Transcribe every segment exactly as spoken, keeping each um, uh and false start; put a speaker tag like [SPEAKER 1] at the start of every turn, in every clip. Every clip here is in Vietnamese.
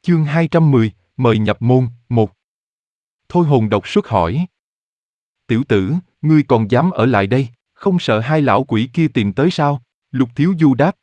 [SPEAKER 1] Chương hai trăm mười, mời nhập môn, một. Thôi hồn độc xuất hỏi. Tiểu tử, ngươi còn dám ở lại đây, không sợ hai lão quỷ kia tìm tới sao? Lục Thiếu Du đáp.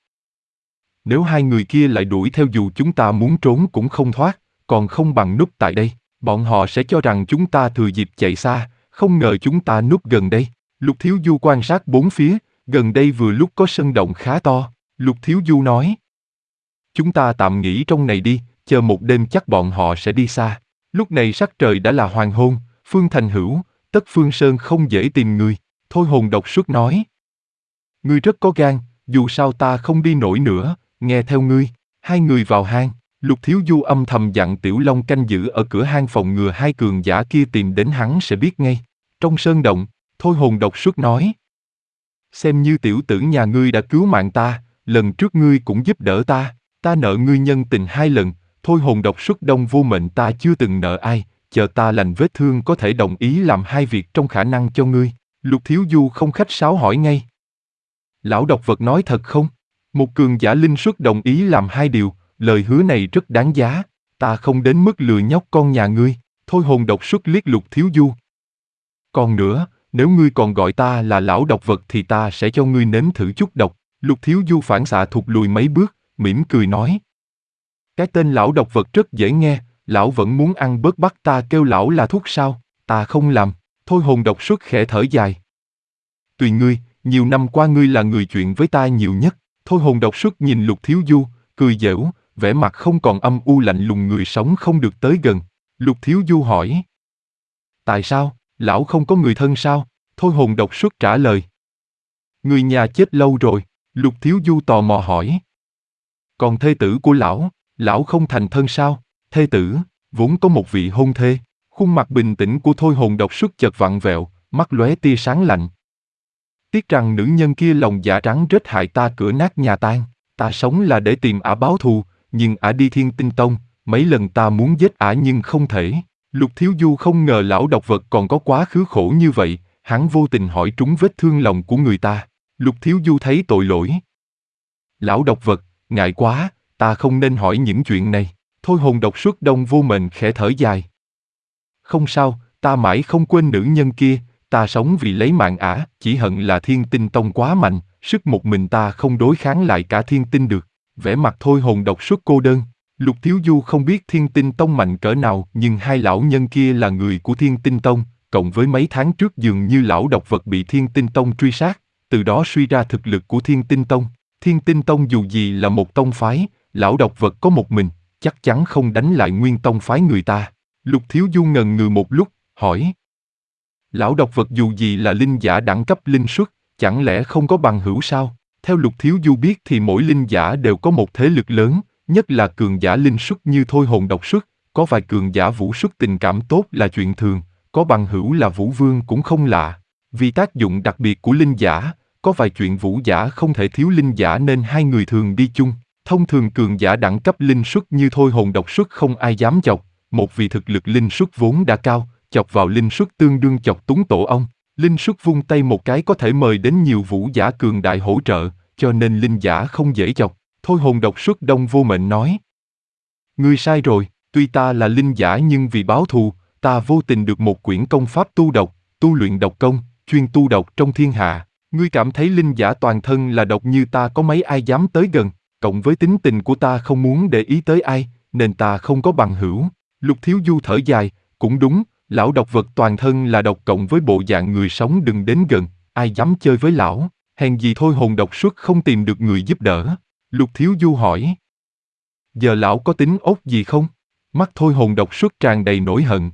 [SPEAKER 1] Nếu hai người kia lại đuổi theo dù chúng ta muốn trốn cũng không thoát, còn không bằng núp tại đây. Bọn họ sẽ cho rằng chúng ta thừa dịp chạy xa, không ngờ chúng ta núp gần đây. Lục Thiếu Du quan sát bốn phía, gần đây vừa lúc có sân động khá to. Lục Thiếu Du nói. Chúng ta tạm nghỉ trong này đi, chờ một đêm chắc bọn họ sẽ đi xa. Lúc này sắc trời đã là hoàng hôn, Phương Thành Hữu, Tất Phương Sơn không dễ tìm người. Thôi hồn độc xuất nói. Ngươi rất có gan, dù sao ta không đi nổi nữa, nghe theo ngươi. Hai người vào hang, Lục Thiếu Du âm thầm dặn Tiểu Long canh giữ ở cửa hang phòng ngừa hai cường giả kia tìm đến hắn sẽ biết ngay. Trong sơn động, Thôi hồn độc xuất nói. Xem như tiểu tử nhà ngươi đã cứu mạng ta, lần trước ngươi cũng giúp đỡ ta, ta nợ ngươi nhân tình hai lần. Thôi hồn độc xuất đông vô mệnh ta chưa từng nợ ai, chờ ta lành vết thương có thể đồng ý làm hai việc trong khả năng cho ngươi. Lục Thiếu Du không khách sáo hỏi ngay. Lão độc vật nói thật không? Một cường giả linh xuất đồng ý làm hai điều, lời hứa này rất đáng giá, ta không đến mức lừa nhóc con nhà ngươi. Thôi hồn độc xuất liếc Lục Thiếu Du. Còn nữa, nếu ngươi còn gọi ta là lão độc vật thì ta sẽ cho ngươi nếm thử chút độc. Lục Thiếu Du phản xạ thụt lùi mấy bước, mỉm cười nói. Cái tên lão độc vật rất dễ nghe, lão vẫn muốn ăn bớt bắt ta kêu lão là thuốc sao, ta không làm. Thôi hồn độc xuất khẽ thở dài. Tùy ngươi, nhiều năm qua ngươi là người chuyện với ta nhiều nhất. Thôi hồn độc xuất nhìn Lục Thiếu Du, cười giễu, vẻ mặt không còn âm u lạnh lùng người sống không được tới gần. Lục Thiếu Du hỏi. Tại sao, lão không có người thân sao? Thôi hồn độc xuất trả lời. Người nhà chết lâu rồi. Lục Thiếu Du tò mò hỏi. Còn thê tử của lão, lão không thành thân sao? Thê tử, vốn có một vị hôn thê. Khuôn mặt bình tĩnh của Thôi hồn độc xuất chợt vặn vẹo, mắt lóe tia sáng lạnh. Tiếc rằng nữ nhân kia lòng dạ rắn rết hại ta cửa nát nhà tan. Ta sống là để tìm ả báo thù, nhưng ả đi Thiên Tinh Tông, mấy lần ta muốn giết ả nhưng không thể. Lục Thiếu Du không ngờ lão độc vật còn có quá khứ khổ như vậy, hắn vô tình hỏi trúng vết thương lòng của người ta. Lục Thiếu Du thấy tội lỗi. Lão độc vật, ngại quá, ta không nên hỏi những chuyện này. Thôi hồn độc xuất đông vô mệnh khẽ thở dài. Không sao, ta mãi không quên nữ nhân kia, ta sống vì lấy mạng ả, chỉ hận là Thiên Tinh Tông quá mạnh, sức một mình ta không đối kháng lại cả Thiên Tinh được. Vẻ mặt Thôi hồn độc xuất cô đơn. Lục Thiếu Du không biết Thiên Tinh Tông mạnh cỡ nào, nhưng hai lão nhân kia là người của Thiên Tinh Tông, cộng với mấy tháng trước dường như lão độc vật bị Thiên Tinh Tông truy sát, từ đó suy ra thực lực của Thiên Tinh Tông. Thiên Tinh Tông dù gì là một tông phái, lão độc vật có một mình, chắc chắn không đánh lại nguyên tông phái người ta. Lục Thiếu Du ngần ngừ một lúc, hỏi. Lão độc vật dù gì là linh giả đẳng cấp linh xuất, chẳng lẽ không có bằng hữu sao? Theo Lục Thiếu Du biết thì mỗi linh giả đều có một thế lực lớn, nhất là cường giả linh xuất như Thôi hồn độc xuất, có vài cường giả vũ xuất tình cảm tốt là chuyện thường, có bằng hữu là vũ vương cũng không lạ. Vì tác dụng đặc biệt của linh giả, có vài chuyện vũ giả không thể thiếu linh giả nên hai người thường đi chung. Thông thường cường giả đẳng cấp linh xuất như Thôi hồn độc xuất không ai dám chọc, một vì thực lực linh xuất vốn đã cao, chọc vào linh xuất tương đương chọc túng tổ ong. Linh xuất vung tay một cái có thể mời đến nhiều vũ giả cường đại hỗ trợ, cho nên linh giả không dễ chọc. Thôi hồn độc xuất đông vô mệnh nói. Ngươi sai rồi, tuy ta là linh giả nhưng vì báo thù, ta vô tình được một quyển công pháp tu độc, tu luyện độc công, chuyên tu độc trong thiên hạ. Ngươi cảm thấy linh giả toàn thân là độc như ta có mấy ai dám tới gần, cộng với tính tình của ta không muốn để ý tới ai, nên ta không có bằng hữu. Lục Thiếu Du thở dài, cũng đúng, lão độc vật toàn thân là độc cộng với bộ dạng người sống đừng đến gần, ai dám chơi với lão, hèn gì Thôi hồn độc xuất không tìm được người giúp đỡ. Lục Thiếu Du hỏi. Giờ lão có tính ốt gì không? Mắt Thôi hồn độc xuất tràn đầy nỗi hận.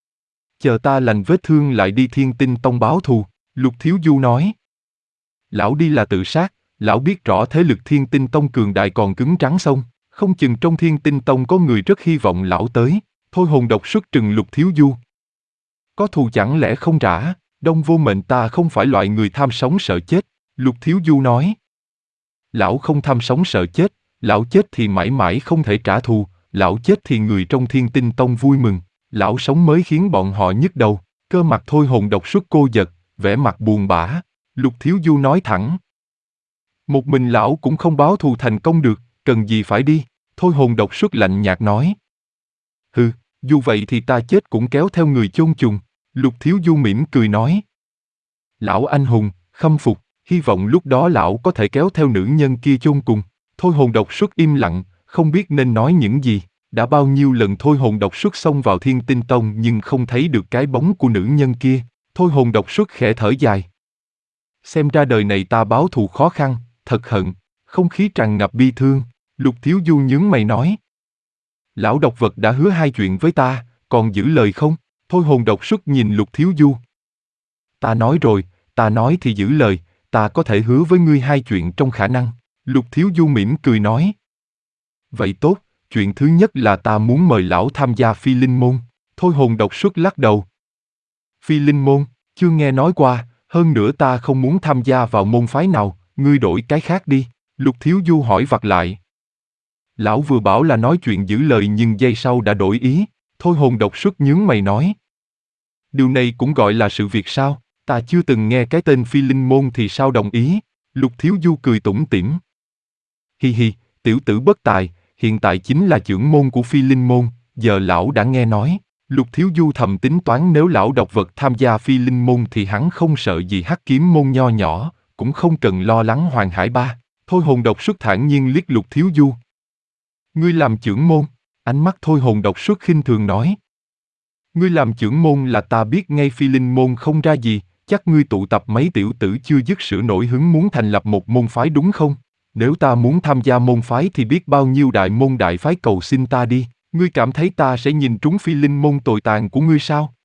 [SPEAKER 1] Chờ ta lành vết thương lại đi Thiên Tinh Tông báo thù, Lục Thiếu Du nói. Lão đi là tự sát, lão biết rõ thế lực Thiên Tinh Tông cường đại còn cứng rắn xong, không chừng trong Thiên Tinh Tông có người rất hy vọng lão tới. Thôi hồn độc xuất trừng Lục Thiếu Du. Có thù chẳng lẽ không trả, đông vô mệnh ta không phải loại người tham sống sợ chết, Lục Thiếu Du nói. Lão không tham sống sợ chết, lão chết thì mãi mãi không thể trả thù, lão chết thì người trong Thiên Tinh Tông vui mừng, lão sống mới khiến bọn họ nhức đầu. Cơ mặt Thôi hồn độc xuất cô giật, vẻ mặt buồn bã. Lục Thiếu Du nói thẳng. Một mình lão cũng không báo thù thành công được, cần gì phải đi. Thôi hồn độc xuất lạnh nhạt nói. Hừ, dù vậy thì ta chết cũng kéo theo người chôn chung. Lục Thiếu Du mỉm cười nói. Lão anh hùng, khâm phục, hy vọng lúc đó lão có thể kéo theo nữ nhân kia chôn cùng. Thôi hồn độc xuất im lặng, không biết nên nói những gì. Đã bao nhiêu lần thôi hồn độc xuất xông vào Thiên Tinh Tông nhưng không thấy được cái bóng của nữ nhân kia. Thôi hồn độc xuất khẽ thở dài. Xem ra đời này ta báo thù khó khăn, thật hận. Không khí tràn ngập bi thương. Lục Thiếu Du nhướng mày nói. Lão độc vật đã hứa hai chuyện với ta, còn giữ lời không? Thôi hồn độc xuất nhìn Lục Thiếu Du. Ta nói rồi, ta nói thì giữ lời, ta có thể hứa với ngươi hai chuyện trong khả năng. Lục Thiếu Du mỉm cười nói. Vậy tốt, chuyện thứ nhất là ta muốn mời lão tham gia Phi Linh Môn. Thôi hồn độc xuất lắc đầu. Phi Linh Môn, chưa nghe nói qua, hơn nữa ta không muốn tham gia vào môn phái nào, ngươi đổi cái khác đi. Lục Thiếu Du hỏi vặt lại. Lão vừa bảo là nói chuyện giữ lời nhưng giây sau đã đổi ý. Thôi hồn độc xuất nhướng mày nói. Điều này cũng gọi là sự việc sao? Ta chưa từng nghe cái tên Phi Linh Môn thì sao đồng ý? Lục Thiếu Du cười tủm tỉm. Hi hi, tiểu tử bất tài, hiện tại chính là trưởng môn của Phi Linh Môn, giờ lão đã nghe nói. Lục Thiếu Du thầm tính toán nếu lão độc vật tham gia Phi Linh Môn thì hắn không sợ gì Hắc Kiếm Môn nho nhỏ, cũng không cần lo lắng Hoàng Hải Ba. Thôi hồn độc xuất thản nhiên liếc Lục Thiếu Du. Ngươi làm trưởng môn, ánh mắt thôi hồn độc xuất khinh thường nói. Ngươi làm trưởng môn là ta biết ngay Phi Linh Môn không ra gì, chắc ngươi tụ tập mấy tiểu tử chưa dứt sữa nổi hứng muốn thành lập một môn phái đúng không? Nếu ta muốn tham gia môn phái thì biết bao nhiêu đại môn đại phái cầu xin ta đi, ngươi cảm thấy ta sẽ nhìn trúng Phi Linh Môn tồi tàn của ngươi sao?